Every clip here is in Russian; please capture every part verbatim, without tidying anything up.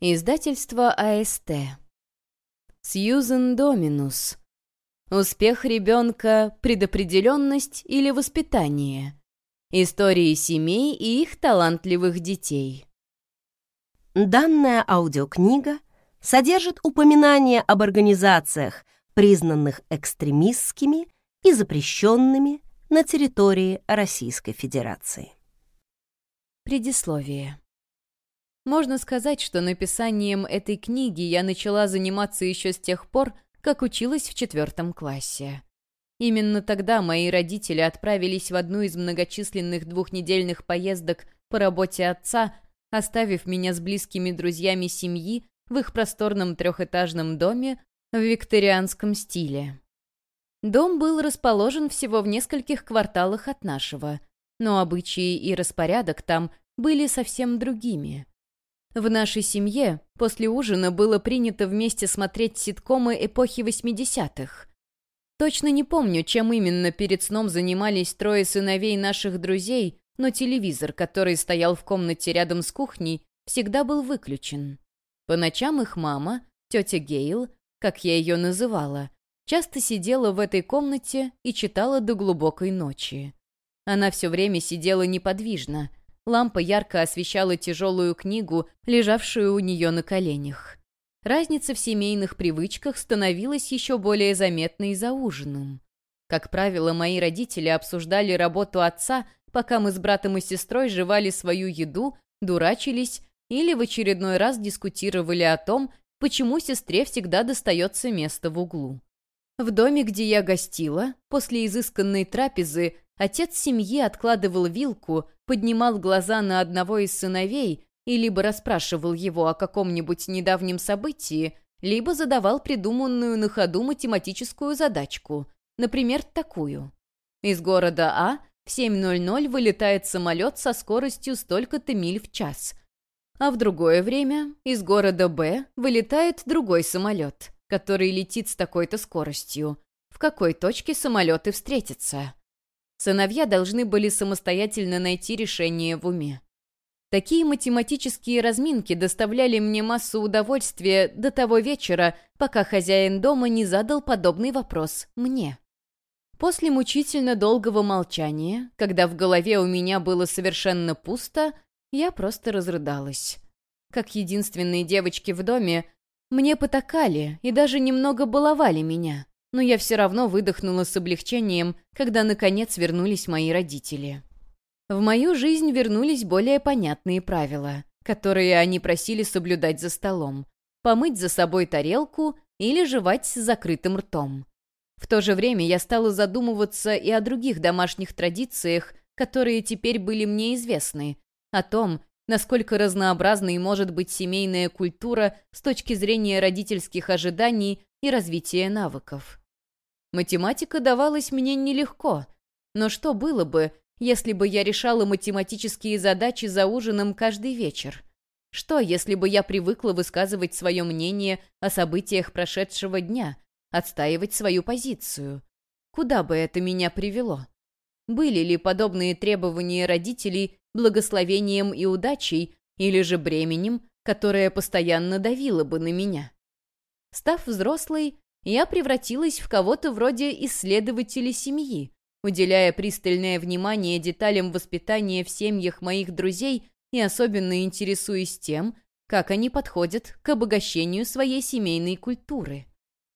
Издательство А Эс Тэ. Сьюзен Доминус. Успех ребенка, предопределенность или воспитание. Истории семей и их талантливых детей. Данная аудиокнига содержит упоминания об организациях, признанных экстремистскими и запрещенными на территории Российской Федерации. Предисловие. Можно сказать, что написанием этой книги я начала заниматься еще с тех пор, как училась в четвертом классе. Именно тогда мои родители отправились в одну из многочисленных двухнедельных поездок по работе отца, оставив меня с близкими друзьями семьи в их просторном трехэтажном доме в викторианском стиле. Дом был расположен всего в нескольких кварталах от нашего, но обычаи и распорядок там были совсем другими. В нашей семье после ужина было принято вместе смотреть ситкомы эпохи восьмидесятых. Точно не помню, чем именно перед сном занимались трое сыновей наших друзей, но телевизор, который стоял в комнате рядом с кухней, всегда был выключен. По ночам их мама, тетя Гейл, как я ее называла, часто сидела в этой комнате и читала до глубокой ночи. Она все время сидела неподвижно. Лампа ярко освещала тяжелую книгу, лежавшую у нее на коленях. Разница в семейных привычках становилась еще более заметной за ужином. Как правило, мои родители обсуждали работу отца, пока мы с братом и сестрой жевали свою еду, дурачились или в очередной раз дискутировали о том, почему сестре всегда достается место в углу. В доме, где я гостила, после изысканной трапезы, отец семьи откладывал вилку, поднимал глаза на одного из сыновей и либо расспрашивал его о каком-нибудь недавнем событии, либо задавал придуманную на ходу математическую задачку, например, такую. Из города А в семь ноль ноль вылетает самолет со скоростью столько-то миль в час, а в другое время из города Б вылетает другой самолет, который летит с такой-то скоростью. В какой точке самолеты встретятся? Сыновья должны были самостоятельно найти решение в уме. Такие математические разминки доставляли мне массу удовольствия до того вечера, пока хозяин дома не задал подобный вопрос мне. После мучительно долгого молчания, когда в голове у меня было совершенно пусто, я просто разрыдалась. Как единственные девочки в доме, мне потакали и даже немного баловали меня, но я все равно выдохнула с облегчением, когда, наконец, вернулись мои родители. В мою жизнь вернулись более понятные правила, которые они просили соблюдать за столом: помыть за собой тарелку или жевать с закрытым ртом. В то же время я стала задумываться и о других домашних традициях, которые теперь были мне известны, о том, насколько разнообразной может быть семейная культура с точки зрения родительских ожиданий и развития навыков. Математика давалась мне нелегко, но что было бы, если бы я решала математические задачи за ужином каждый вечер? Что, если бы я привыкла высказывать свое мнение о событиях прошедшего дня, отстаивать свою позицию? Куда бы это меня привело? Были ли подобные требования родителей благословением и удачей, или же бременем, которое постоянно давило бы на меня? Став взрослой, я превратилась в кого-то вроде исследователя семьи, уделяя пристальное внимание деталям воспитания в семьях моих друзей и особенно интересуясь тем, как они подходят к обогащению своей семейной культуры.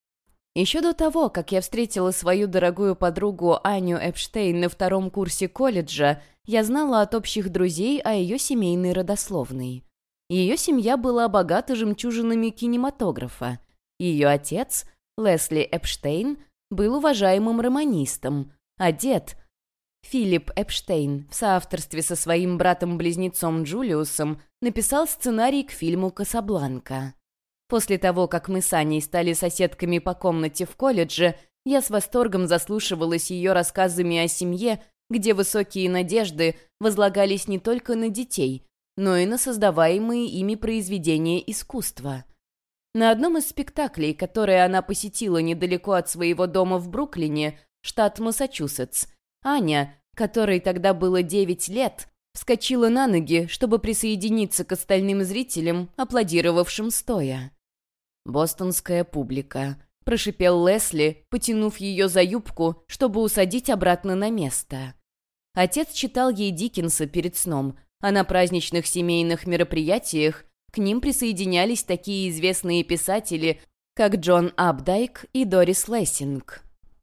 Еще до того, как я встретила свою дорогую подругу Аню Эпштейн на втором курсе колледжа, я знала от общих друзей о ее семейной родословной. Ее семья была богата жемчужинами кинематографа. Ее отец, Лесли Эпштейн, был уважаемым романистом, а дед, Филипп Эпштейн, в соавторстве со своим братом-близнецом Джулиусом, написал сценарий к фильму «Касабланка». После того, как мы с Аней стали соседками по комнате в колледже, я с восторгом заслушивалась ее рассказами о семье, где высокие надежды возлагались не только на детей, но и на создаваемые ими произведения искусства. На одном из спектаклей, которые она посетила недалеко от своего дома в Бруклине, штат Массачусетс, Аня, которой тогда было девять лет, вскочила на ноги, чтобы присоединиться к остальным зрителям, аплодировавшим стоя. «Бостонская публика», — прошипел Лесли, потянув ее за юбку, чтобы усадить обратно на место. Отец читал ей Диккенса перед сном, а на праздничных семейных мероприятиях к ним присоединялись такие известные писатели, как Джон Апдайк и Дорис Лессинг.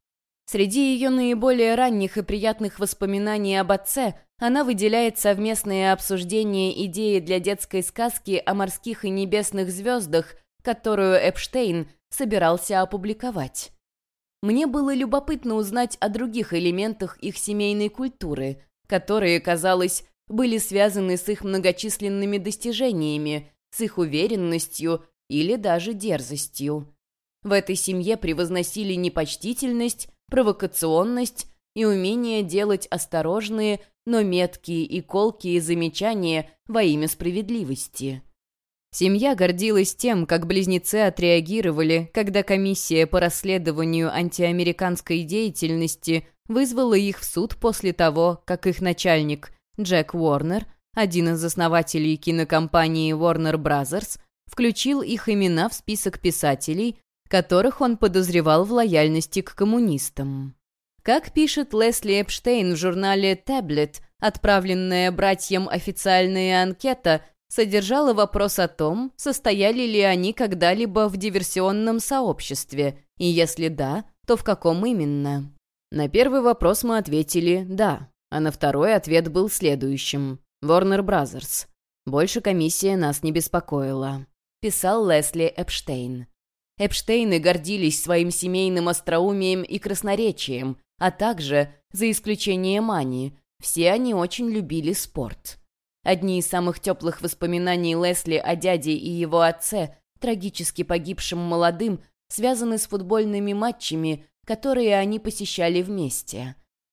Среди ее наиболее ранних и приятных воспоминаний об отце она выделяет совместное обсуждение идеи для детской сказки о морских и небесных звездах, которую Эпштейн собирался опубликовать. Мне было любопытно узнать о других элементах их семейной культуры, которые, казалось, были связаны с их многочисленными достижениями, с их уверенностью или даже дерзостью. В этой семье превозносили непочтительность, провокационность и умение делать осторожные, но меткие и колкие замечания во имя справедливости. Семья гордилась тем, как близнецы отреагировали, когда комиссия по расследованию антиамериканской деятельности вызвала их в суд после того, как их начальник Джек Уорнер, один из основателей кинокомпании Warner Brothers, включил их имена в список писателей, которых он подозревал в лояльности к коммунистам. Как пишет Лесли Эпштейн в журнале «Таблет», отправленная братьям официальная анкета содержала вопрос о том, состояли ли они когда-либо в диверсионном сообществе, и если да, то в каком именно. На первый вопрос мы ответили «да», а на второй ответ был следующим – Warner Brothers. Больше комиссия нас не беспокоила, писал Лесли Эпштейн. Эпштейны гордились своим семейным остроумием и красноречием, а также, за исключением Ани, все они очень любили спорт. Одни из самых теплых воспоминаний Лесли о дяде и его отце, трагически погибшим молодым, связаны с футбольными матчами, которые они посещали вместе.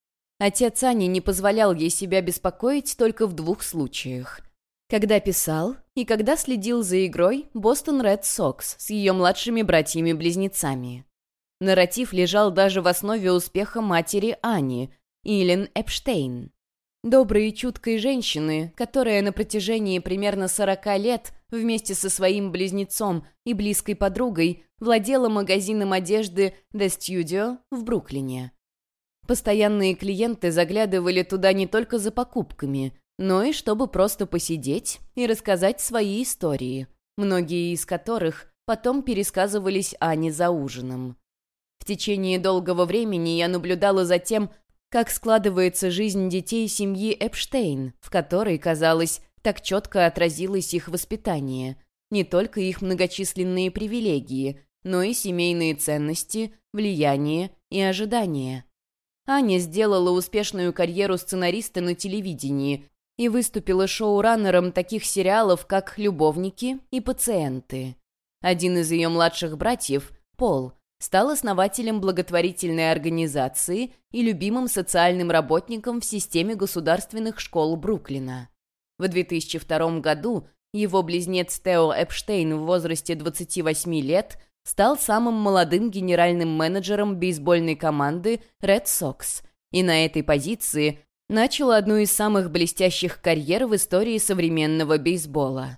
Отец Ани не позволял ей себя беспокоить только в двух случаях. Когда писал и когда следил за игрой Бостон Ред Сокс с ее младшими братьями-близнецами. Нарратив лежал даже в основе успеха матери Ани, Илен Эпштейн. Доброй и чуткой женщины, которая на протяжении примерно сорока лет вместе со своим близнецом и близкой подругой владела магазином одежды The Studio в Бруклине. Постоянные клиенты заглядывали туда не только за покупками, но и чтобы просто посидеть и рассказать свои истории, многие из которых потом пересказывались Ане за ужином. В течение долгого времени я наблюдала за тем, как складывается жизнь детей семьи Эпштейн, в которой, казалось, так четко отразилось их воспитание, не только их многочисленные привилегии, но и семейные ценности, влияние и ожидания. Аня сделала успешную карьеру сценариста на телевидении и выступила шоураннером таких сериалов, как «Любовники» и «Пациенты». Один из ее младших братьев, Пол, стал основателем благотворительной организации и любимым социальным работником в системе государственных школ Бруклина. В две тысячи втором году его близнец Тео Эпштейн в возрасте двадцати восьми лет стал самым молодым генеральным менеджером бейсбольной команды Red Sox и на этой позиции начал одну из самых блестящих карьер в истории современного бейсбола.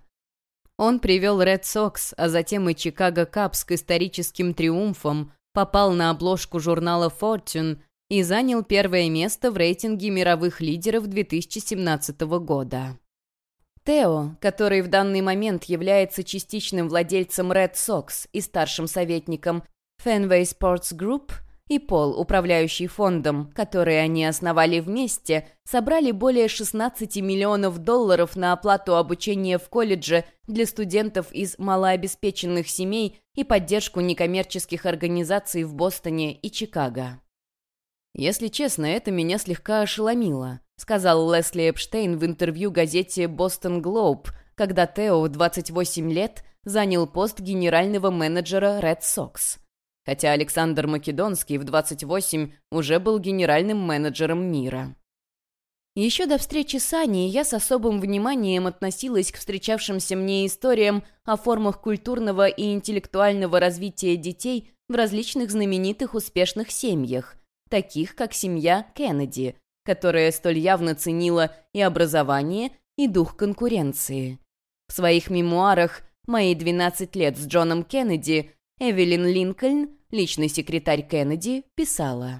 Он привел Red Sox, а затем и Чикаго Кабс к историческим триумфам, попал на обложку журнала Fortune и занял первое место в рейтинге мировых лидеров две тысячи семнадцатого года. Тео, который в данный момент является частичным владельцем Red Sox и старшим советником Fenway Sports Group, и Пол, управляющий фондом, который они основали вместе, собрали более шестнадцати миллионов долларов на оплату обучения в колледже для студентов из малообеспеченных семей и поддержку некоммерческих организаций в Бостоне и Чикаго. «Если честно, это меня слегка ошеломило», сказал Лесли Эпштейн в интервью газете «Бостон Глоуб», когда Тео в двадцать восемь лет занял пост генерального менеджера Red Sox. Хотя Александр Македонский в двадцать восемь уже был генеральным менеджером мира. Еще до встречи с Аней я с особым вниманием относилась к встречавшимся мне историям о формах культурного и интеллектуального развития детей в различных знаменитых успешных семьях, таких как семья Кеннеди, которая столь явно ценила и образование, и дух конкуренции. В своих мемуарах «Мои двенадцать лет с Джоном Кеннеди» Эвелин Линкольн, личный секретарь Кеннеди, писала: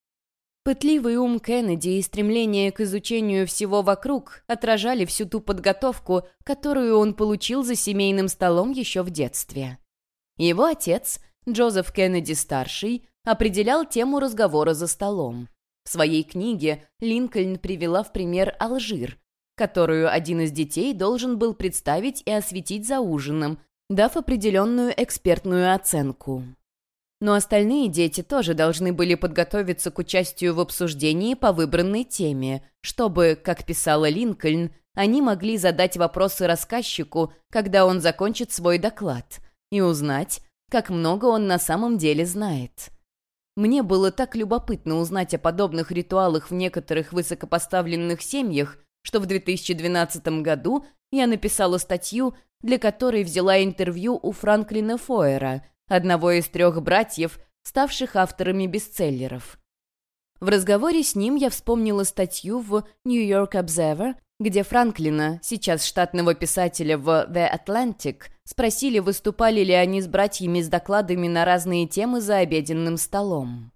«Пытливый ум Кеннеди и стремление к изучению всего вокруг отражали всю ту подготовку, которую он получил за семейным столом еще в детстве. Его отец, Джозеф Кеннеди-старший, определял тему разговора за столом. В своей книге Линкольн привела в пример Алжир, которую один из детей должен был представить и осветить за ужином, дав определенную экспертную оценку. Но остальные дети тоже должны были подготовиться к участию в обсуждении по выбранной теме, чтобы, как писала Линкольн, они могли задать вопросы рассказчику, когда он закончит свой доклад, и узнать, как много он на самом деле знает. Мне было так любопытно узнать о подобных ритуалах в некоторых высокопоставленных семьях, что в две тысячи двенадцатом году я написала статью, для которой взяла интервью у Франклина Фойера, одного из трех братьев, ставших авторами бестселлеров. В разговоре с ним я вспомнила статью в New York Observer, где Франклина, сейчас штатного писателя в The Atlantic, спросили, выступали ли они с братьями с докладами на разные темы за обеденным столом.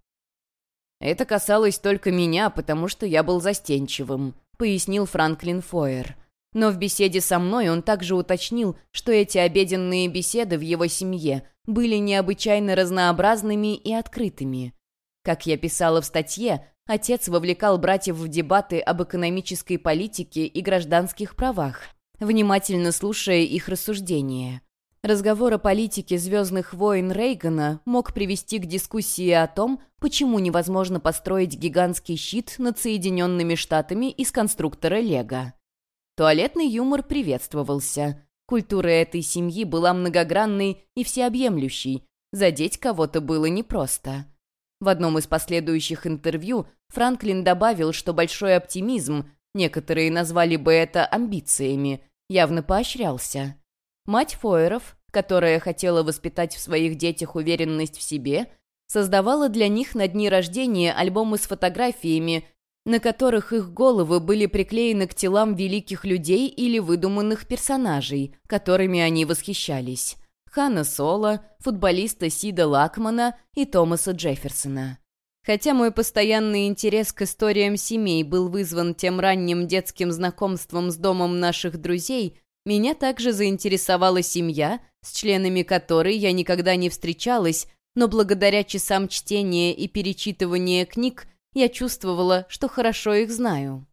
«Это касалось только меня, потому что я был застенчивым», — пояснил Франклин Фойер. Но в беседе со мной он также уточнил, что эти обеденные беседы в его семье были необычайно разнообразными и открытыми. Как я писала в статье, отец вовлекал братьев в дебаты об экономической политике и гражданских правах, внимательно слушая их рассуждения. Разговор о политике «Звездных войн» Рейгана мог привести к дискуссии о том, почему невозможно построить гигантский щит над Соединенными Штатами из конструктора Лего. Туалетный юмор приветствовался. Культура этой семьи была многогранной и всеобъемлющей. Задеть кого-то было непросто. В одном из последующих интервью Франклин добавил, что большой оптимизм, некоторые назвали бы это амбициями, явно поощрялся. Мать Фойеров, которая хотела воспитать в своих детях уверенность в себе, создавала для них на дни рождения альбомы с фотографиями, на которых их головы были приклеены к телам великих людей или выдуманных персонажей, которыми они восхищались. Хана Соло, футболиста Сида Лакмана и Томаса Джефферсона. Хотя мой постоянный интерес к историям семей был вызван тем ранним детским знакомством с домом наших друзей, меня также заинтересовала семья, с членами которой я никогда не встречалась, но благодаря часам чтения и перечитывания книг я чувствовала, что хорошо их знаю.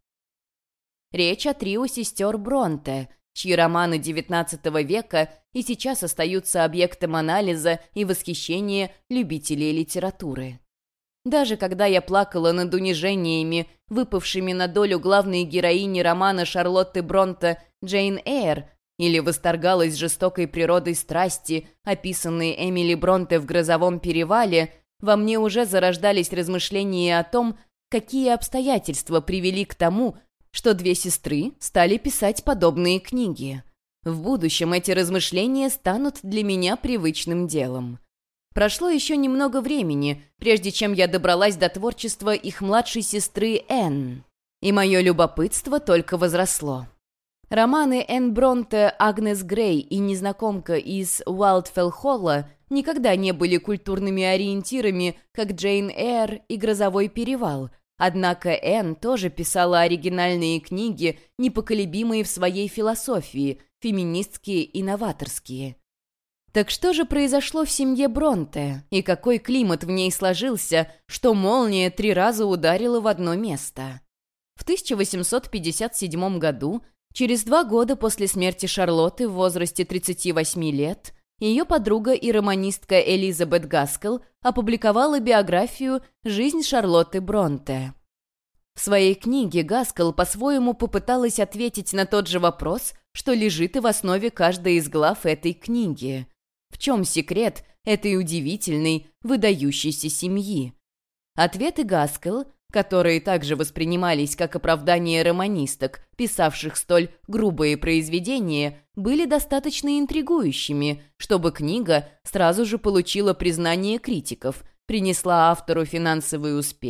Речь о трио сестер Бронте, чьи романы девятнадцатого века и сейчас остаются объектом анализа и восхищения любителей литературы. Даже когда я плакала над унижениями, выпавшими на долю главной героини романа Шарлотты Бронте «Джейн Эйр», или восторгалась жестокой природой страсти, описанной Эмили Бронте в «Грозовом перевале», во мне уже зарождались размышления о том, какие обстоятельства привели к тому, что две сестры стали писать подобные книги. В будущем эти размышления станут для меня привычным делом. Прошло еще немного времени, прежде чем я добралась до творчества их младшей сестры Энн, и мое любопытство только возросло. Романы Энн Бронте, Агнес Грей и незнакомка из Уайлдфелл-Холла никогда не были культурными ориентирами, как Джейн Эйр и «Грозовой перевал», однако Энн тоже писала оригинальные книги, непоколебимые в своей философии, феминистские и новаторские. Так что же произошло в семье Бронте, и какой климат в ней сложился, что молния три раза ударила в одно место? В тысяча восемьсот пятьдесят седьмом году, через два года после смерти Шарлотты в возрасте тридцати восьми лет, ее подруга и романистка Элизабет Гаскелл опубликовала биографию «Жизнь Шарлотты Бронте». В своей книге Гаскелл по-своему попыталась ответить на тот же вопрос, что лежит и в основе каждой из глав этой книги. В чем секрет этой удивительной, выдающейся семьи? Ответы Гаскелл, которые также воспринимались как оправдание романисток, писавших столь грубые произведения, были достаточно интригующими, чтобы книга сразу же получила признание критиков, принесла автору финансовый успех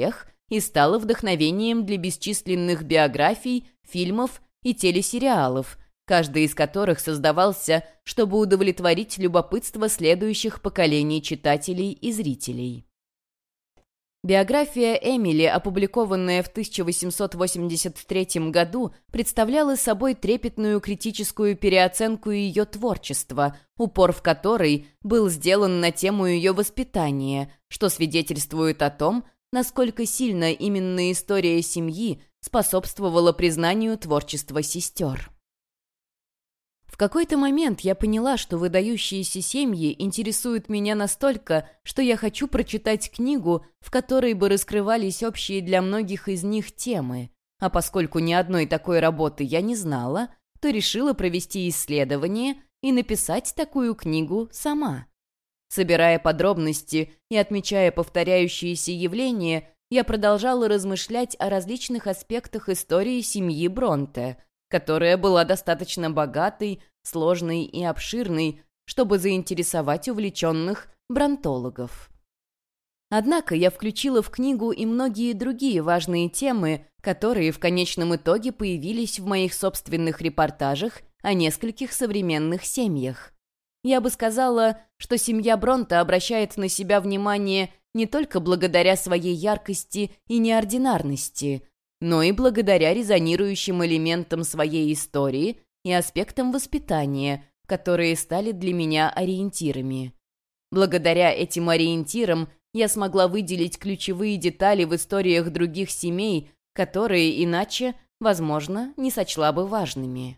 и стало вдохновением для бесчисленных биографий, фильмов и телесериалов, каждый из которых создавался, чтобы удовлетворить любопытство следующих поколений читателей и зрителей. Биография Эмили, опубликованная в тысяча восемьсот восемьдесят третьем году, представляла собой трепетную критическую переоценку ее творчества, упор в которой был сделан на тему ее воспитания, что свидетельствует о том, насколько сильно именно история семьи способствовала признанию творчества сестер. В какой-то момент я поняла, что выдающиеся семьи интересуют меня настолько, что я хочу прочитать книгу, в которой бы раскрывались общие для многих из них темы. А поскольку ни одной такой работы я не знала, то решила провести исследование и написать такую книгу сама. Собирая подробности и отмечая повторяющиеся явления, я продолжала размышлять о различных аспектах истории семьи Бронте, которая была достаточно богатой, сложной и обширной, чтобы заинтересовать увлеченных бронтологов. Однако я включила в книгу и многие другие важные темы, которые в конечном итоге появились в моих собственных репортажах о нескольких современных семьях. Я бы сказала, что семья Бронте обращает на себя внимание не только благодаря своей яркости и неординарности, но и благодаря резонирующим элементам своей истории и аспектам воспитания, которые стали для меня ориентирами. Благодаря этим ориентирам я смогла выделить ключевые детали в историях других семей, которые иначе, возможно, не сочла бы важными.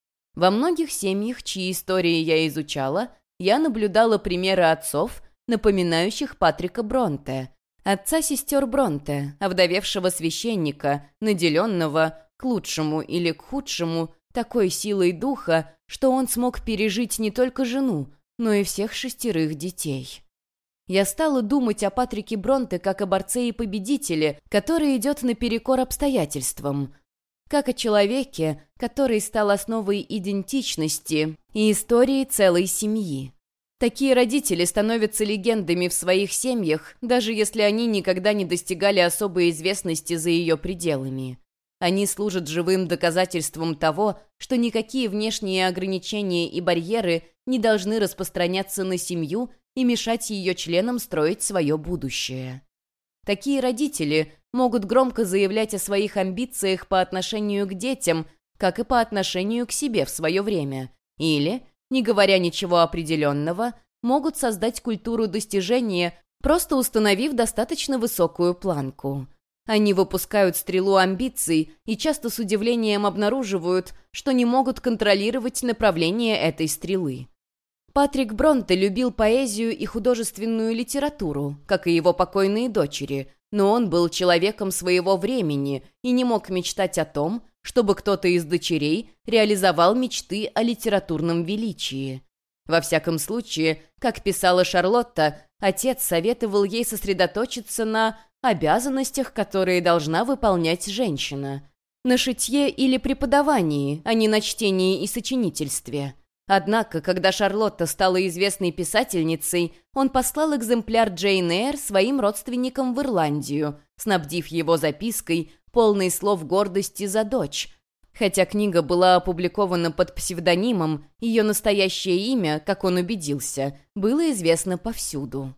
Во многих семьях, чьи истории я изучала, я наблюдала примеры отцов, напоминающих Патрика Бронте, отца сестер Бронте, овдовевшего священника, наделенного, к лучшему или к худшему, такой силой духа, что он смог пережить не только жену, но и всех шестерых детей. Я стала думать о Патрике Бронте как о борце и победителе, который идет наперекор обстоятельствам, как о человеке, который стал основой идентичности и истории целой семьи. Такие родители становятся легендами в своих семьях, даже если они никогда не достигали особой известности за ее пределами. Они служат живым доказательством того, что никакие внешние ограничения и барьеры не должны распространяться на семью и мешать ее членам строить свое будущее. Такие родители могут громко заявлять о своих амбициях по отношению к детям, как и по отношению к себе в свое время, или, не говоря ничего определенного, могут создать культуру достижения, просто установив достаточно высокую планку. Они выпускают стрелу амбиций и часто с удивлением обнаруживают, что не могут контролировать направление этой стрелы. Патрик Бронте любил поэзию и художественную литературу, как и его покойные дочери, но он был человеком своего времени и не мог мечтать о том, чтобы кто-то из дочерей реализовал мечты о литературном величии. Во всяком случае, как писала Шарлотта, отец советовал ей сосредоточиться на обязанностях, которые должна выполнять женщина, на шитье или преподавании, а не на чтении и сочинительстве. Однако, когда Шарлотта стала известной писательницей, он послал экземпляр Джейн Эйр своим родственникам в Ирландию, снабдив его запиской, полной слов гордости за дочь. Хотя книга была опубликована под псевдонимом, ее настоящее имя, как он убедился, было известно повсюду.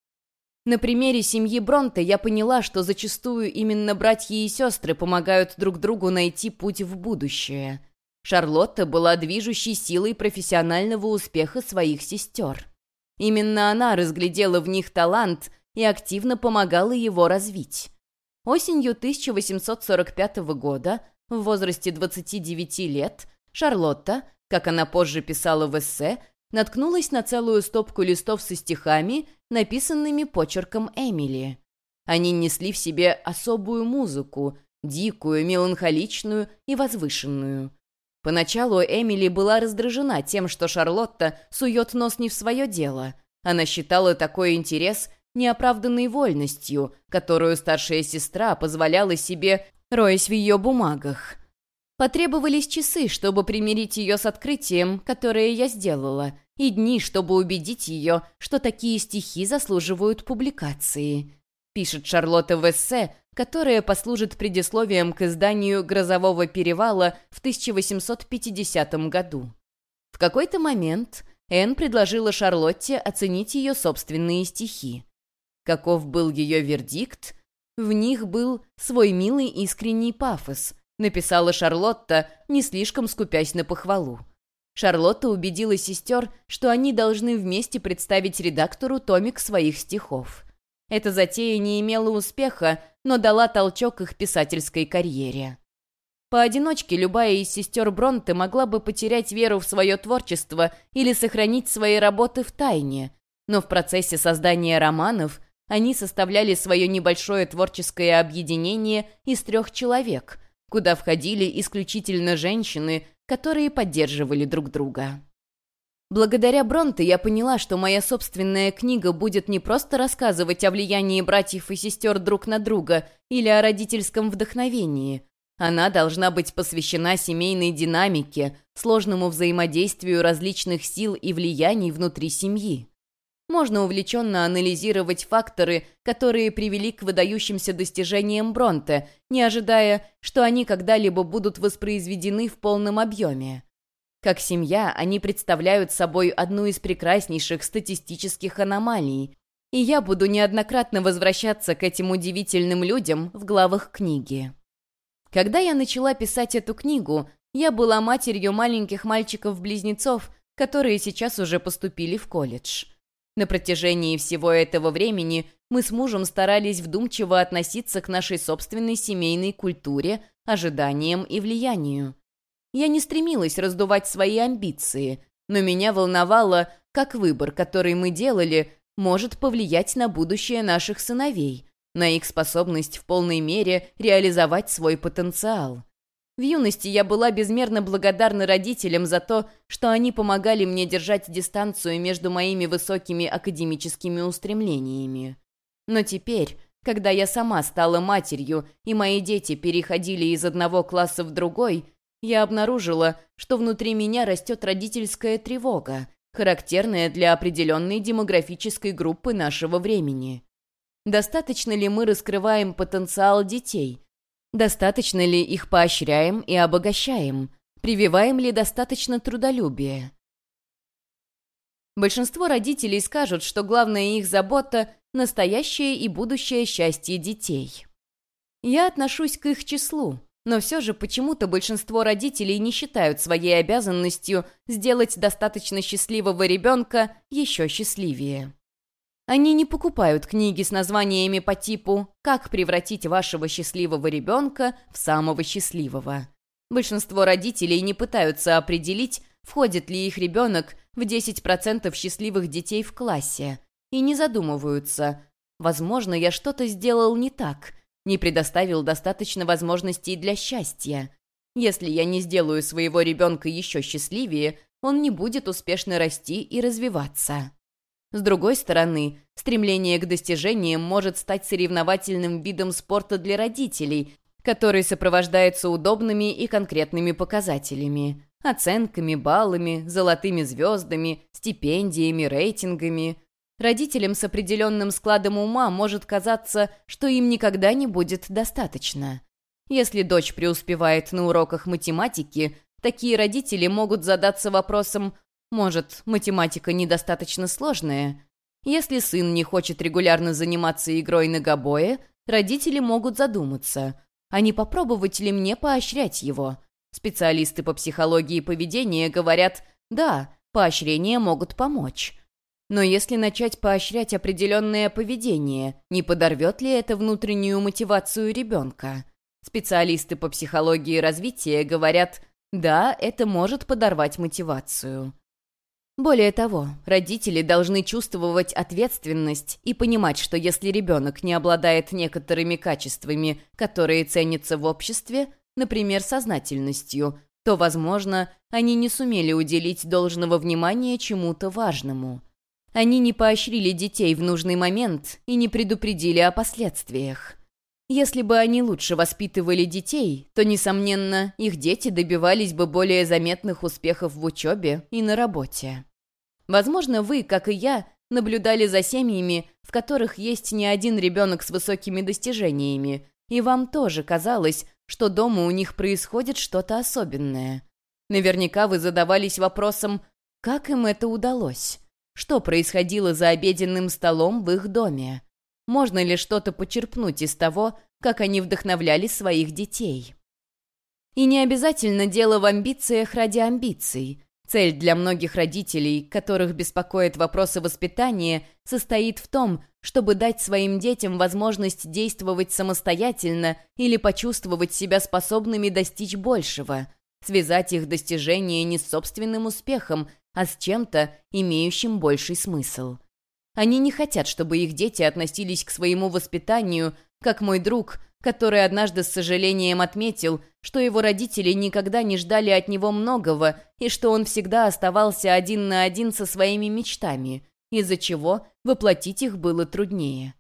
На примере семьи Бронте я поняла, что зачастую именно братья и сестры помогают друг другу найти путь в будущее. Шарлотта была движущей силой профессионального успеха своих сестер. Именно она разглядела в них талант и активно помогала его развить. Осенью тысяча восемьсот сорок пятого года, в возрасте двадцати девяти лет, Шарлотта, как она позже писала в эссе, наткнулась на целую стопку листов со стихами, написанными почерком Эмили. Они несли в себе особую музыку, дикую, меланхоличную и возвышенную. Поначалу Эмили была раздражена тем, что Шарлотта сует нос не в свое дело. Она считала такой интерес неоправданной вольностью, которую старшая сестра позволяла себе, роясь в ее бумагах. Потребовались часы, чтобы примирить ее с открытием, которое я сделала, и дни, чтобы убедить ее, что такие стихи заслуживают публикации. Пишет Шарлотта в эссе, которое послужит предисловием к изданию «Грозового перевала» в тысяча восемьсот пятидесятом году. В какой-то момент Энн предложила Шарлотте оценить ее собственные стихи. Каков был ее вердикт? В них был свой милый искренний пафос, написала Шарлотта, не слишком скупясь на похвалу. Шарлотта убедила сестер, что они должны вместе представить редактору томик своих стихов. Эта затея не имела успеха, но дала толчок их писательской карьере. Поодиночке любая из сестер Бронте могла бы потерять веру в свое творчество или сохранить свои работы в тайне, но в процессе создания романов они составляли свое небольшое творческое объединение из трех человек, куда входили исключительно женщины, которые поддерживали друг друга. Благодаря Бронте я поняла, что моя собственная книга будет не просто рассказывать о влиянии братьев и сестер друг на друга или о родительском вдохновении. Она должна быть посвящена семейной динамике, сложному взаимодействию различных сил и влияний внутри семьи. Можно увлеченно анализировать факторы, которые привели к выдающимся достижениям Бронте, не ожидая, что они когда-либо будут воспроизведены в полном объеме. Как семья, они представляют собой одну из прекраснейших статистических аномалий, и я буду неоднократно возвращаться к этим удивительным людям в главах книги. Когда я начала писать эту книгу, я была матерью маленьких мальчиков-близнецов, которые сейчас уже поступили в колледж. На протяжении всего этого времени мы с мужем старались вдумчиво относиться к нашей собственной семейной культуре, ожиданиям и влиянию. Я не стремилась раздувать свои амбиции, но меня волновало, как выбор, который мы делали, может повлиять на будущее наших сыновей, на их способность в полной мере реализовать свой потенциал. В юности я была безмерно благодарна родителям за то, что они помогали мне держать дистанцию между моими высокими академическими устремлениями. Но теперь, когда я сама стала матерью и мои дети переходили из одного класса в другой, я обнаружила, что внутри меня растет родительская тревога, характерная для определенной демографической группы нашего времени. Достаточно ли мы раскрываем потенциал детей? Достаточно ли их поощряем и обогащаем? Прививаем ли достаточно трудолюбия? Большинство родителей скажут, что главная их забота – настоящее и будущее счастье детей. Я отношусь к их числу, но все же почему-то большинство родителей не считают своей обязанностью сделать достаточно счастливого ребенка еще счастливее. Они не покупают книги с названиями по типу «Как превратить вашего счастливого ребенка в самого счастливого». Большинство родителей не пытаются определить, входит ли их ребенок в десять процентов счастливых детей в классе, и не задумываются. Возможно, я что-то сделал не так, не предоставил достаточно возможностей для счастья. Если я не сделаю своего ребенка еще счастливее, он не будет успешно расти и развиваться. С другой стороны, стремление к достижениям может стать соревновательным видом спорта для родителей, который сопровождается удобными и конкретными показателями – оценками, баллами, золотыми звездами, стипендиями, рейтингами. Родителям с определенным складом ума может казаться, что им никогда не будет достаточно. Если дочь преуспевает на уроках математики, такие родители могут задаться вопросом: может, математика недостаточно сложная? Если сын не хочет регулярно заниматься игрой на гобое, родители могут задуматься, а не попробовать ли мне поощрять его? Специалисты по психологии поведения говорят: да, поощрения могут помочь. Но если начать поощрять определенное поведение, не подорвет ли это внутреннюю мотивацию ребенка? Специалисты по психологии развития говорят: да, это может подорвать мотивацию. Более того, родители должны чувствовать ответственность и понимать, что если ребенок не обладает некоторыми качествами, которые ценятся в обществе, например, сознательностью, то, возможно, они не сумели уделить должного внимания чему-то важному. Они не поощрили детей в нужный момент и не предупредили о последствиях. Если бы они лучше воспитывали детей, то, несомненно, их дети добивались бы более заметных успехов в учебе и на работе. Возможно, вы, как и я, наблюдали за семьями, в которых есть не один ребенок с высокими достижениями, и вам тоже казалось, что дома у них происходит что-то особенное. Наверняка вы задавались вопросом, как им это удалось? Что происходило за обеденным столом в их доме? Можно ли что-то почерпнуть из того, как они вдохновляли своих детей? И не обязательно дело в амбициях ради амбиций. Цель для многих родителей, которых беспокоят вопросы воспитания, состоит в том, чтобы дать своим детям возможность действовать самостоятельно или почувствовать себя способными достичь большего, связать их достижения не с собственным успехом, а с чем-то, имеющим больший смысл. Они не хотят, чтобы их дети относились к своему воспитанию, как мой друг, который однажды с сожалением отметил, что его родители никогда не ждали от него многого и что он всегда оставался один на один со своими мечтами, из-за чего воплотить их было труднее.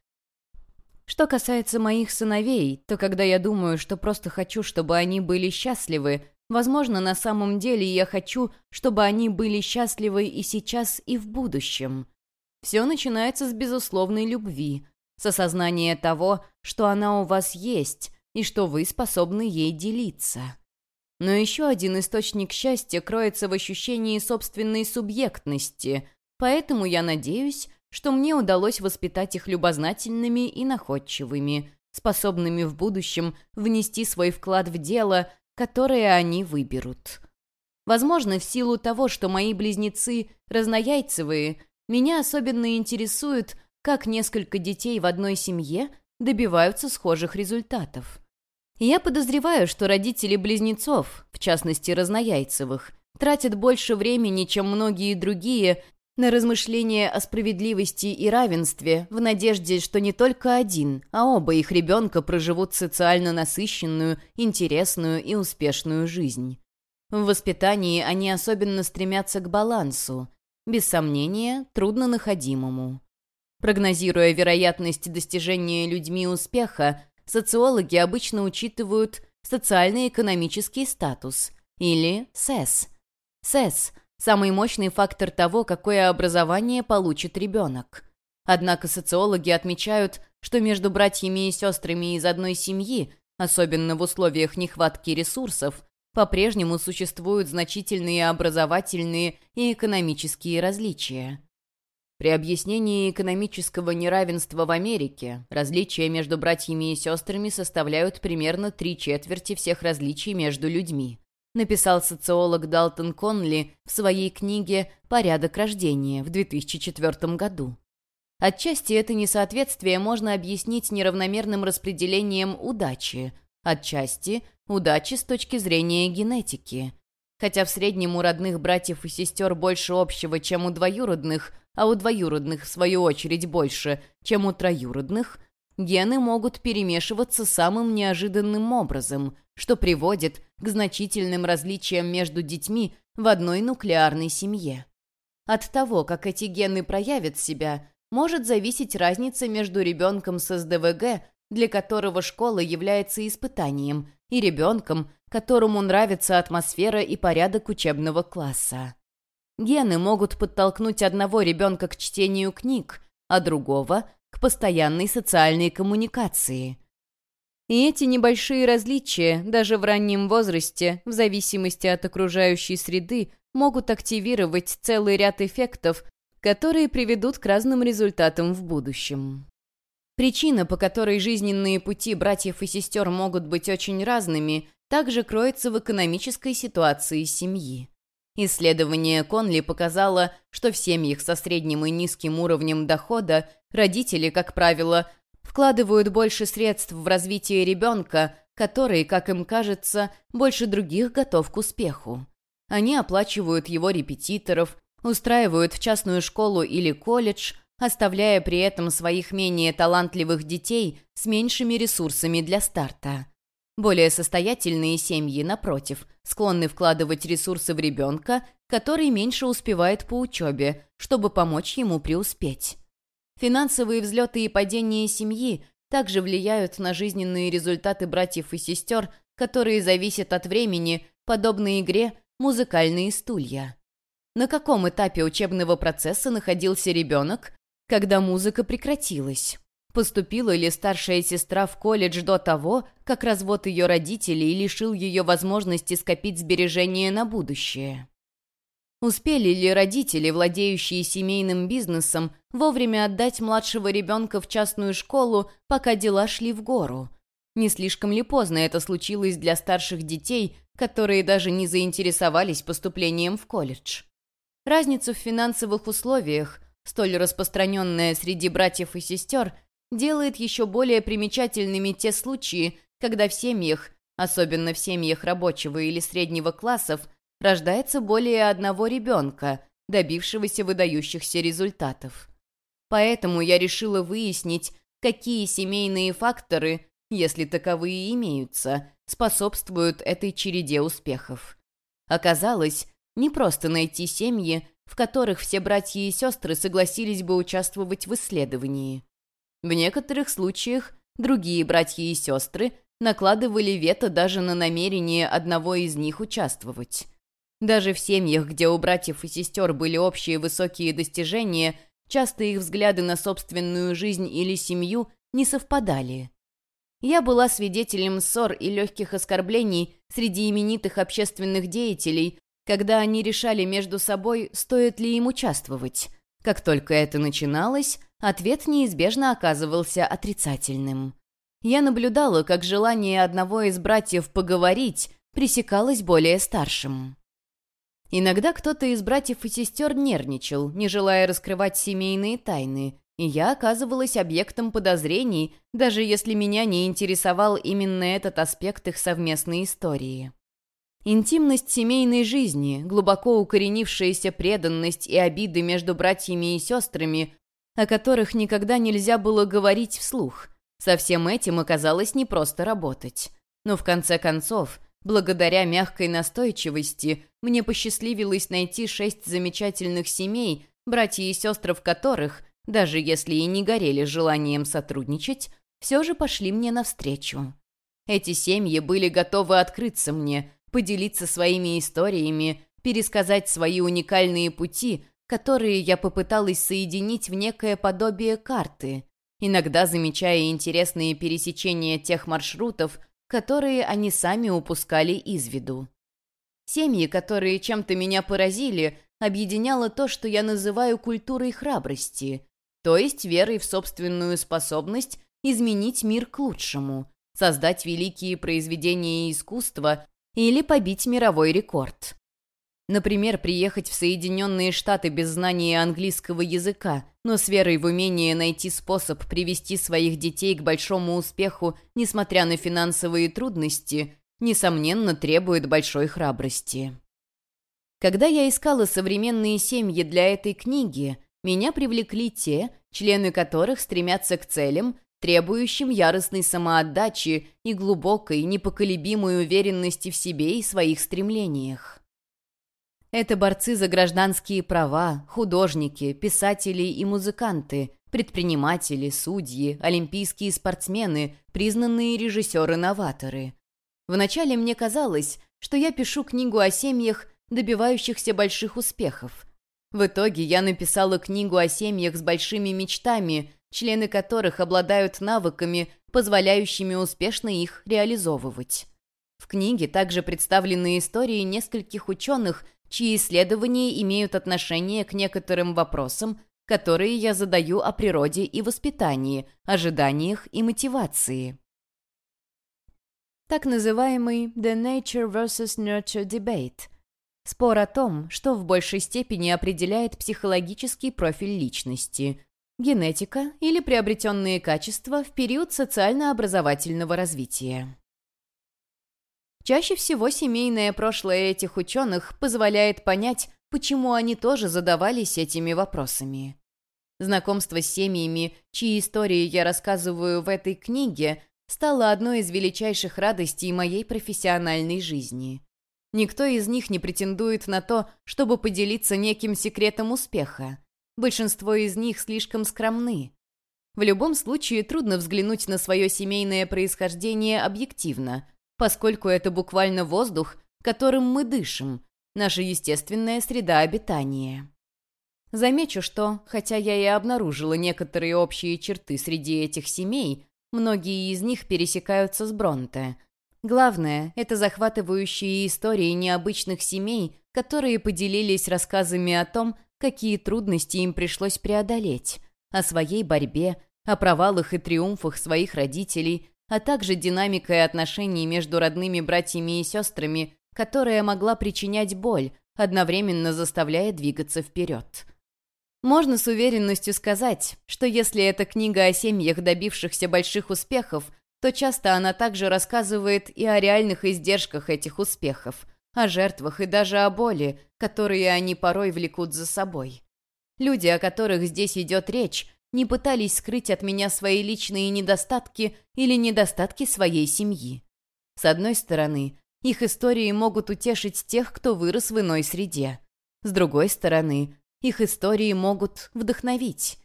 Что касается моих сыновей, то когда я думаю, что просто хочу, чтобы они были счастливы, возможно, на самом деле я хочу, чтобы они были счастливы и сейчас, и в будущем. Все начинается с безусловной любви, с осознания того, что она у вас есть и что вы способны ей делиться. Но еще один источник счастья кроется в ощущении собственной субъектности, поэтому я надеюсь, что мне удалось воспитать их любознательными и находчивыми, способными в будущем внести свой вклад в дело, которое они выберут. Возможно, в силу того, что мои близнецы разнояйцевые, меня особенно интересует, как несколько детей в одной семье добиваются схожих результатов. Я подозреваю, что родители близнецов, в частности разнояйцевых, тратят больше времени, чем многие другие, на размышления о справедливости и равенстве в надежде, что не только один, а оба их ребенка проживут социально насыщенную, интересную и успешную жизнь. В воспитании они особенно стремятся к балансу, без сомнения, труднонаходимому. Прогнозируя вероятность достижения людьми успеха, социологи обычно учитывают социально-экономический статус, или сэс. сэс – самый мощный фактор того, какое образование получит ребенок. Однако социологи отмечают, что между братьями и сестрами из одной семьи, особенно в условиях нехватки ресурсов, по-прежнему существуют значительные образовательные и экономические различия. При объяснении экономического неравенства в Америке различия между братьями и сестрами составляют примерно три четверти всех различий между людьми, написал социолог Далтон Конли в своей книге «Порядок рождения» в две тысячи четвёртом году. Отчасти это несоответствие можно объяснить неравномерным распределением удачи, отчасти – удачи с точки зрения генетики. Хотя в среднем у родных братьев и сестер больше общего, чем у двоюродных, а у двоюродных, в свою очередь, больше, чем у троюродных, гены могут перемешиваться самым неожиданным образом, что приводит к значительным различиям между детьми в одной нуклеарной семье. От того, как эти гены проявят себя, может зависеть разница между ребенком с эс дэ вэ гэ, для которого школа является испытанием, и ребенком, которому нравится атмосфера и порядок учебного класса. Гены могут подтолкнуть одного ребенка к чтению книг, а другого – к постоянной социальной коммуникации. И эти небольшие различия, даже в раннем возрасте, в зависимости от окружающей среды, могут активировать целый ряд эффектов, которые приведут к разным результатам в будущем. Причина, по которой жизненные пути братьев и сестер могут быть очень разными, также кроется в экономической ситуации семьи. Исследование Конли показало, что в семьях со средним и низким уровнем дохода родители, как правило, вкладывают больше средств в развитие ребенка, который, как им кажется, больше других готов к успеху. Они оплачивают его репетиторов, устраивают в частную школу или колледж, оставляя при этом своих менее талантливых детей с меньшими ресурсами для старта. Более состоятельные семьи, напротив, склонны вкладывать ресурсы в ребенка, который меньше успевает по учебе, чтобы помочь ему преуспеть. Финансовые взлеты и падения семьи также влияют на жизненные результаты братьев и сестер, которые зависят от времени, подобно игре «Музыкальные стулья». На каком этапе учебного процесса находился ребенок, когда музыка прекратилась? Поступила ли старшая сестра в колледж до того, как развод ее родителей лишил ее возможности скопить сбережения на будущее? Успели ли родители, владеющие семейным бизнесом, вовремя отдать младшего ребенка в частную школу, пока дела шли в гору? Не слишком ли поздно это случилось для старших детей, которые даже не заинтересовались поступлением в колледж? Разница в финансовых условиях, столь распространенная среди братьев и сестер, делает еще более примечательными те случаи, когда в семьях, особенно в семьях рабочего или среднего классов, рождается более одного ребенка, добившегося выдающихся результатов. Поэтому я решила выяснить, какие семейные факторы, если таковые имеются, способствуют этой череде успехов. Оказалось, не просто найти семьи, в которых все братья и сестры согласились бы участвовать в исследовании. В некоторых случаях другие братья и сестры накладывали вето даже на намерение одного из них участвовать. Даже в семьях, где у братьев и сестер были общие высокие достижения, часто их взгляды на собственную жизнь или семью не совпадали. Я была свидетелем ссор и легких оскорблений среди именитых общественных деятелей, когда они решали между собой, стоит ли им участвовать. Как только это начиналось, ответ неизбежно оказывался отрицательным. Я наблюдала, как желание одного из братьев поговорить пресекалось более старшим. Иногда кто-то из братьев и сестер нервничал, не желая раскрывать семейные тайны, и я оказывалась объектом подозрений, даже если меня не интересовал именно этот аспект их совместной истории. Интимность семейной жизни, глубоко укоренившаяся преданность и обиды между братьями и сестрами, о которых никогда нельзя было говорить вслух, со всем этим оказалось непросто работать. Но в конце концов, благодаря мягкой настойчивости, мне посчастливилось найти шесть замечательных семей, братья и сестры в которых, даже если и не горели желанием сотрудничать, все же пошли мне навстречу. Эти семьи были готовы открыться мне, поделиться своими историями, пересказать свои уникальные пути, которые я попыталась соединить в некое подобие карты, иногда замечая интересные пересечения тех маршрутов, которые они сами упускали из виду. Семьи, которые чем-то меня поразили, объединяло то, что я называю культурой храбрости, то есть верой в собственную способность изменить мир к лучшему, создать великие произведения искусства или побить мировой рекорд. Например, приехать в Соединенные Штаты без знания английского языка, но с верой в умение найти способ привести своих детей к большому успеху, несмотря на финансовые трудности, несомненно, требует большой храбрости. Когда я искала современные семьи для этой книги, меня привлекли те, члены которых стремятся к целям, требующим яростной самоотдачи и глубокой, непоколебимой уверенности в себе и своих стремлениях. Это борцы за гражданские права, художники, писатели и музыканты, предприниматели, судьи, олимпийские спортсмены, признанные режиссеры-новаторы. Вначале мне казалось, что я пишу книгу о семьях, добивающихся больших успехов. В итоге я написала книгу о семьях с большими мечтами, члены которых обладают навыками, позволяющими успешно их реализовывать. В книге также представлены истории нескольких ученых, чьи исследования имеют отношение к некоторым вопросам, которые я задаю о природе и воспитании, ожиданиях и мотивации. Так называемый «The Nature versus Nurture Debate» — спор о том, что в большей степени определяет психологический профиль личности — генетика или приобретенные качества в период социально-образовательного развития. Чаще всего семейное прошлое этих ученых позволяет понять, почему они тоже задавались этими вопросами. Знакомство с семьями, чьи истории я рассказываю в этой книге, стало одной из величайших радостей моей профессиональной жизни. Никто из них не претендует на то, чтобы поделиться неким секретом успеха. Большинство из них слишком скромны. В любом случае трудно взглянуть на свое семейное происхождение объективно, поскольку это буквально воздух, которым мы дышим, наша естественная среда обитания. Замечу, что, хотя я и обнаружила некоторые общие черты среди этих семей, многие из них пересекаются с Бронте. Главное — это захватывающие истории необычных семей, которые поделились рассказами о том, какие трудности им пришлось преодолеть, о своей борьбе, о провалах и триумфах своих родителей, а также динамикой отношений между родными братьями и сестрами, которая могла причинять боль, одновременно заставляя двигаться вперед. Можно с уверенностью сказать, что если это книга о семьях, добившихся больших успехов, то часто она также рассказывает и о реальных издержках этих успехов, о жертвах и даже о боли, которые они порой влекут за собой. Люди, о которых здесь идет речь, не пытались скрыть от меня свои личные недостатки или недостатки своей семьи. С одной стороны, их истории могут утешить тех, кто вырос в иной среде. С другой стороны, их истории могут вдохновить.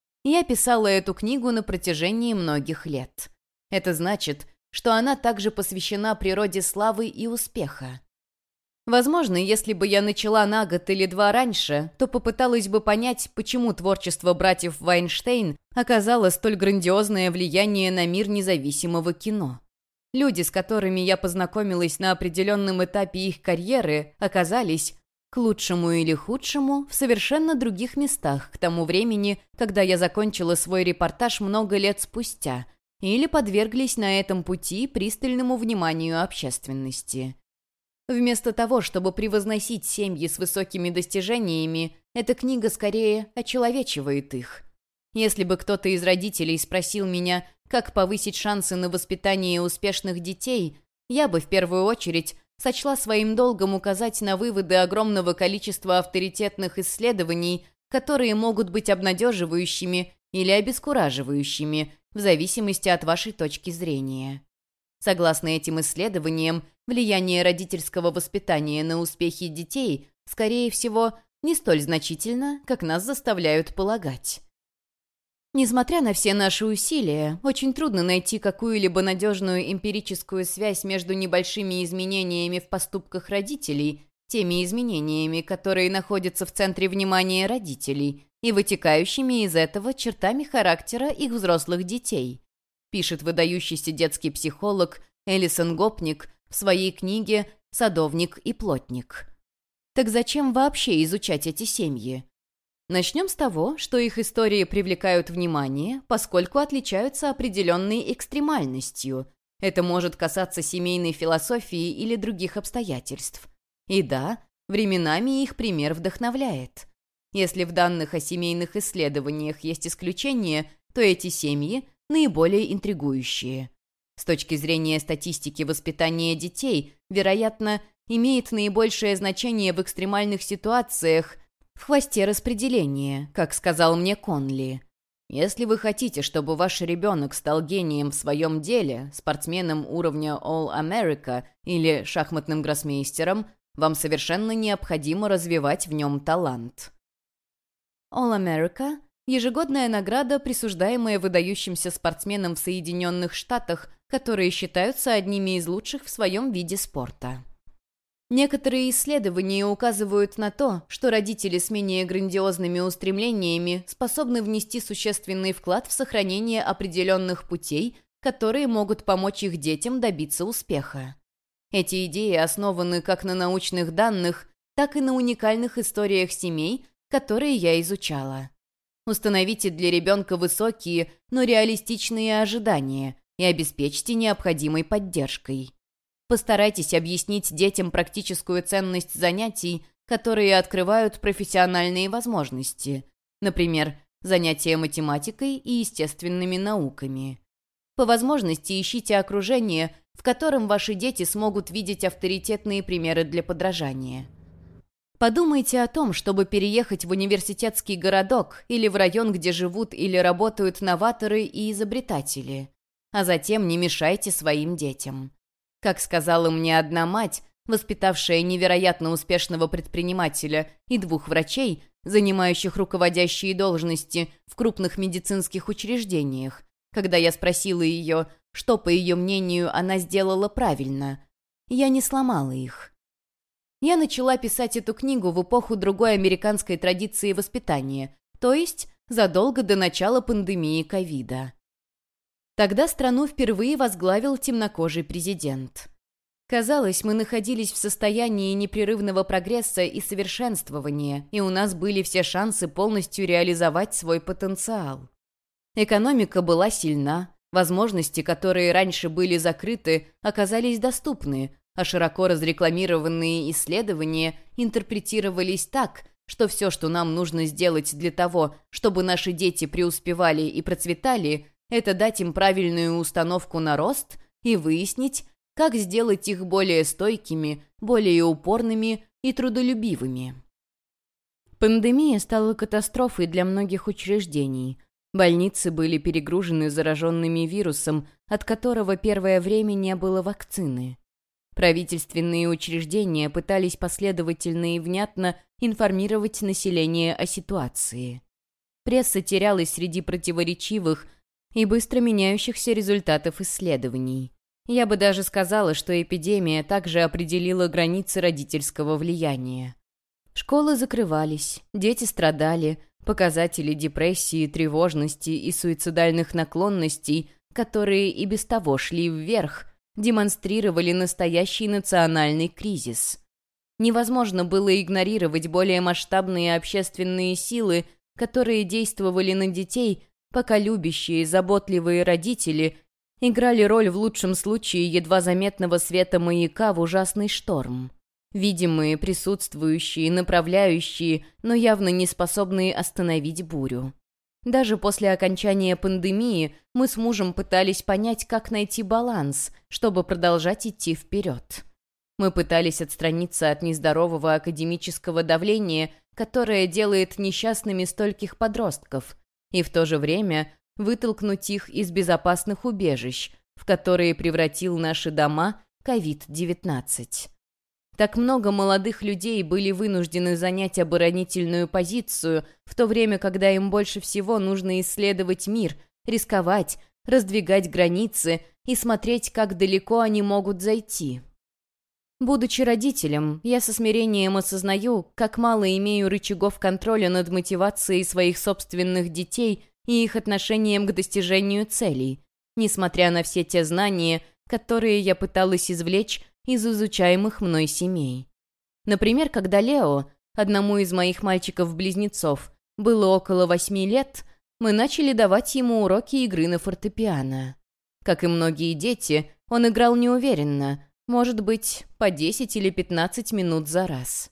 Я писала эту книгу на протяжении многих лет. Это значит, что она также посвящена природе славы и успеха. Возможно, если бы я начала на год или два раньше, то попыталась бы понять, почему творчество братьев Вайнштейн оказало столь грандиозное влияние на мир независимого кино. Люди, с которыми я познакомилась на определенном этапе их карьеры, оказались, к лучшему или худшему, в совершенно других местах к тому времени, когда я закончила свой репортаж много лет спустя, или подверглись на этом пути пристальному вниманию общественности. Вместо того, чтобы превозносить семьи с высокими достижениями, эта книга скорее очеловечивает их. Если бы кто-то из родителей спросил меня, как повысить шансы на воспитание успешных детей, я бы в первую очередь сочла своим долгом указать на выводы огромного количества авторитетных исследований, которые могут быть обнадеживающими или обескураживающими, в зависимости от вашей точки зрения. Согласно этим исследованиям, влияние родительского воспитания на успехи детей, скорее всего, не столь значительно, как нас заставляют полагать. Несмотря на все наши усилия, очень трудно найти какую-либо надежную эмпирическую связь между небольшими изменениями в поступках родителей, теми изменениями, которые находятся в центре внимания родителей, и вытекающими из этого чертами характера их взрослых детей, пишет выдающийся детский психолог Элисон Гопник в своей книге «Садовник и плотник». Так зачем вообще изучать эти семьи? Начнем с того, что их истории привлекают внимание, поскольку отличаются определенной экстремальностью. Это может касаться семейной философии или других обстоятельств. И да, временами их пример вдохновляет. Если в данных о семейных исследованиях есть исключения, то эти семьи наиболее интригующие. С точки зрения статистики воспитания детей, вероятно, имеет наибольшее значение в экстремальных ситуациях в хвосте распределения, как сказал мне Конли. Если вы хотите, чтобы ваш ребенок стал гением в своем деле, спортсменом уровня All America или шахматным гроссмейстером, вам совершенно необходимо развивать в нем талант. All America – ежегодная награда, присуждаемая выдающимся спортсменам в Соединенных Штатах, которые считаются одними из лучших в своем виде спорта. Некоторые исследования указывают на то, что родители с менее грандиозными устремлениями способны внести существенный вклад в сохранение определенных путей, которые могут помочь их детям добиться успеха. Эти идеи основаны как на научных данных, так и на уникальных историях семей, которые я изучала. Установите для ребенка высокие, но реалистичные ожидания и обеспечьте необходимой поддержкой. Постарайтесь объяснить детям практическую ценность занятий, которые открывают профессиональные возможности, например, занятия математикой и естественными науками. По возможности ищите окружение, в котором ваши дети смогут видеть авторитетные примеры для подражания. Подумайте о том, чтобы переехать в университетский городок или в район, где живут или работают новаторы и изобретатели, а затем не мешайте своим детям. Как сказала мне одна мать, воспитавшая невероятно успешного предпринимателя и двух врачей, занимающих руководящие должности в крупных медицинских учреждениях, когда я спросила ее, что, по ее мнению, она сделала правильно, я не сломала их. Я начала писать эту книгу в эпоху другой американской традиции воспитания, то есть задолго до начала пандемии ковида. Тогда страну впервые возглавил темнокожий президент. Казалось, мы находились в состоянии непрерывного прогресса и совершенствования, и у нас были все шансы полностью реализовать свой потенциал. Экономика была сильна, возможности, которые раньше были закрыты, оказались доступны, а широко разрекламированные исследования интерпретировались так, что все, что нам нужно сделать для того, чтобы наши дети преуспевали и процветали, это дать им правильную установку на рост и выяснить, как сделать их более стойкими, более упорными и трудолюбивыми. Пандемия стала катастрофой для многих учреждений. Больницы были перегружены зараженными вирусом, от которого первое время не было вакцины. Правительственные учреждения пытались последовательно и внятно информировать население о ситуации. Пресса терялась среди противоречивых и быстро меняющихся результатов исследований. Я бы даже сказала, что эпидемия также определила границы родительского влияния. Школы закрывались, дети страдали, показатели депрессии, тревожности и суицидальных наклонностей, которые и без того шли вверх, демонстрировали настоящий национальный кризис. Невозможно было игнорировать более масштабные общественные силы, которые действовали на детей, пока любящие, заботливые родители играли роль в лучшем случае едва заметного света маяка в ужасный шторм. Видимые, присутствующие, направляющие, но явно не способные остановить бурю. Даже после окончания пандемии мы с мужем пытались понять, как найти баланс, чтобы продолжать идти вперед. Мы пытались отстраниться от нездорового академического давления, которое делает несчастными стольких подростков, и в то же время вытолкнуть их из безопасных убежищ, в которые превратил наши дома ковид девятнадцать. Так много молодых людей были вынуждены занять оборонительную позицию, в то время, когда им больше всего нужно исследовать мир, рисковать, раздвигать границы и смотреть, как далеко они могут зайти. Будучи родителем, я со смирением осознаю, как мало имею рычагов контроля над мотивацией своих собственных детей и их отношением к достижению целей, несмотря на все те знания, которые я пыталась извлечь из изучаемых мной семей. Например, когда Лео, одному из моих мальчиков-близнецов, было около восьми лет, мы начали давать ему уроки игры на фортепиано. Как и многие дети, он играл неуверенно, может быть, по десять или пятнадцать минут за раз.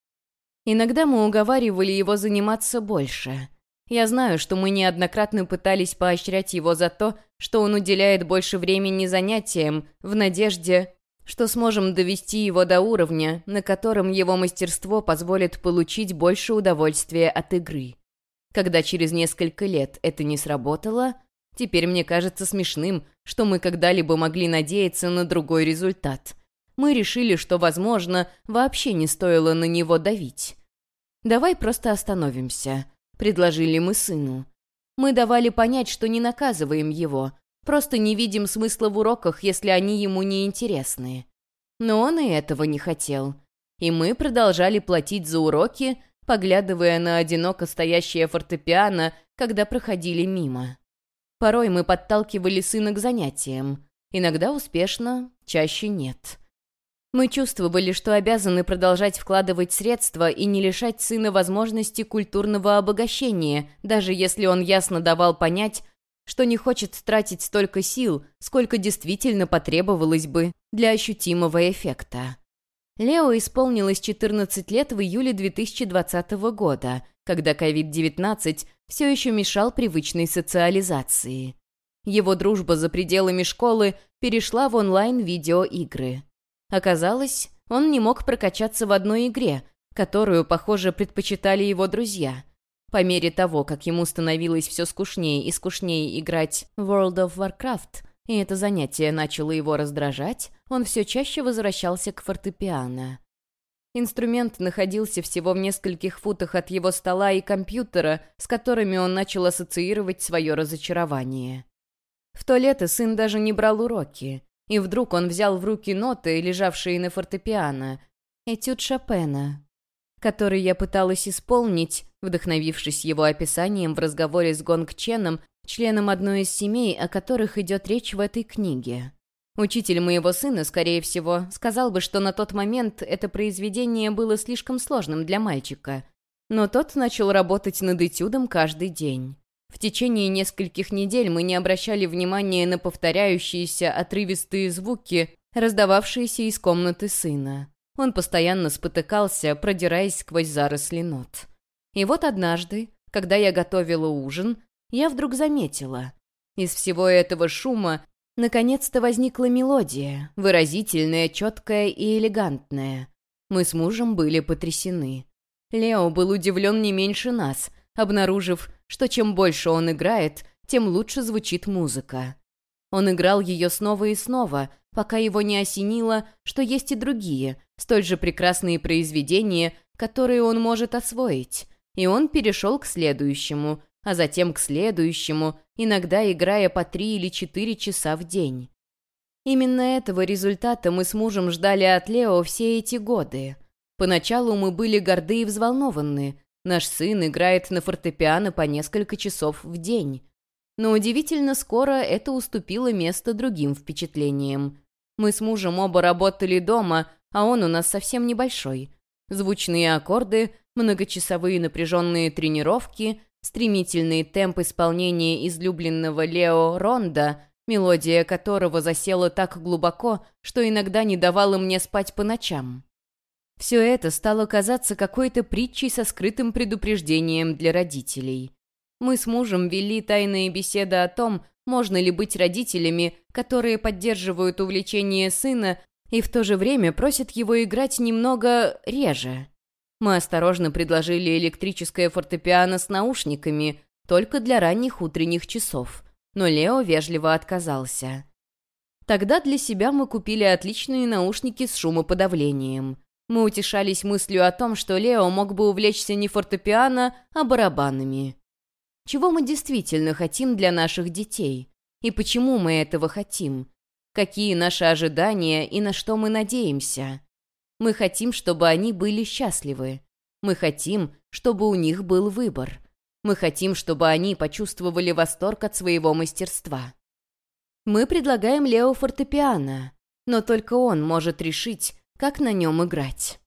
Иногда мы уговаривали его заниматься больше. Я знаю, что мы неоднократно пытались поощрять его за то, что он уделяет больше времени занятиям, в надежде, что сможем довести его до уровня, на котором его мастерство позволит получить больше удовольствия от игры. Когда через несколько лет это не сработало, теперь мне кажется смешным, что мы когда-либо могли надеяться на другой результат. Мы решили, что, возможно, вообще не стоило на него давить. «Давай просто остановимся», — предложили мы сыну. Мы давали понять, что не наказываем его, просто не видим смысла в уроках, если они ему не интересны. Но он и этого не хотел. И мы продолжали платить за уроки, поглядывая на одиноко стоящее фортепиано, когда проходили мимо. Порой мы подталкивали сына к занятиям. Иногда успешно, чаще нет. Мы чувствовали, что обязаны продолжать вкладывать средства и не лишать сына возможности культурного обогащения, даже если он ясно давал понять, что не хочет тратить столько сил, сколько действительно потребовалось бы для ощутимого эффекта. Лео исполнилось четырнадцать лет в июле две тысячи двадцатого года, когда ковид девятнадцать все еще мешал привычной социализации. Его дружба за пределами школы перешла в онлайн-видеоигры. Оказалось, он не мог прокачаться в одной игре, которую, похоже, предпочитали его друзья. По мере того, как ему становилось все скучнее и скучнее играть в World of Warcraft, и это занятие начало его раздражать, он все чаще возвращался к фортепиано. Инструмент находился всего в нескольких футах от его стола и компьютера, с которыми он начал ассоциировать свое разочарование. В то лето сын даже не брал уроки, и вдруг он взял в руки ноты, лежавшие на фортепиано, этюд Шопена, который я пыталась исполнить, вдохновившись его описанием в разговоре с Гонг Ченом, членом одной из семей, о которых идет речь в этой книге. Учитель моего сына, скорее всего, сказал бы, что на тот момент это произведение было слишком сложным для мальчика, но тот начал работать над этюдом каждый день. В течение нескольких недель мы не обращали внимания на повторяющиеся отрывистые звуки, раздававшиеся из комнаты сына. Он постоянно спотыкался, продираясь сквозь заросли нот. И вот однажды, когда я готовила ужин, я вдруг заметила. Из всего этого шума наконец-то возникла мелодия, выразительная, четкая и элегантная. Мы с мужем были потрясены. Лео был удивлен не меньше нас, обнаружив, что чем больше он играет, тем лучше звучит музыка. Он играл ее снова и снова, пока его не осенило, что есть и другие, столь же прекрасные произведения, которые он может освоить. И он перешел к следующему, а затем к следующему, иногда играя по три или четыре часа в день. Именно этого результата мы с мужем ждали от Лео все эти годы. Поначалу мы были горды и взволнованы. Наш сын играет на фортепиано по несколько часов в день. Но удивительно скоро это уступило место другим впечатлениям. Мы с мужем оба работали дома, а он у нас совсем небольшой. Звучные аккорды, многочасовые напряженные тренировки, стремительный темп исполнения излюбленного Лео ронда, мелодия которого засела так глубоко, что иногда не давала мне спать по ночам. Все это стало казаться какой-то притчей со скрытым предупреждением для родителей. Мы с мужем вели тайные беседы о том, можно ли быть родителями, которые поддерживают увлечение сына и в то же время просят его играть немного реже. Мы осторожно предложили электрическое фортепиано с наушниками только для ранних утренних часов, но Лео вежливо отказался. Тогда для себя мы купили отличные наушники с шумоподавлением. Мы утешались мыслью о том, что Лео мог бы увлечься не фортепиано, а барабанами. Чего мы действительно хотим для наших детей? И почему мы этого хотим? Какие наши ожидания и на что мы надеемся? Мы хотим, чтобы они были счастливы. Мы хотим, чтобы у них был выбор. Мы хотим, чтобы они почувствовали восторг от своего мастерства. Мы предлагаем Лео фортепиано, но только он может решить, как на нем играть.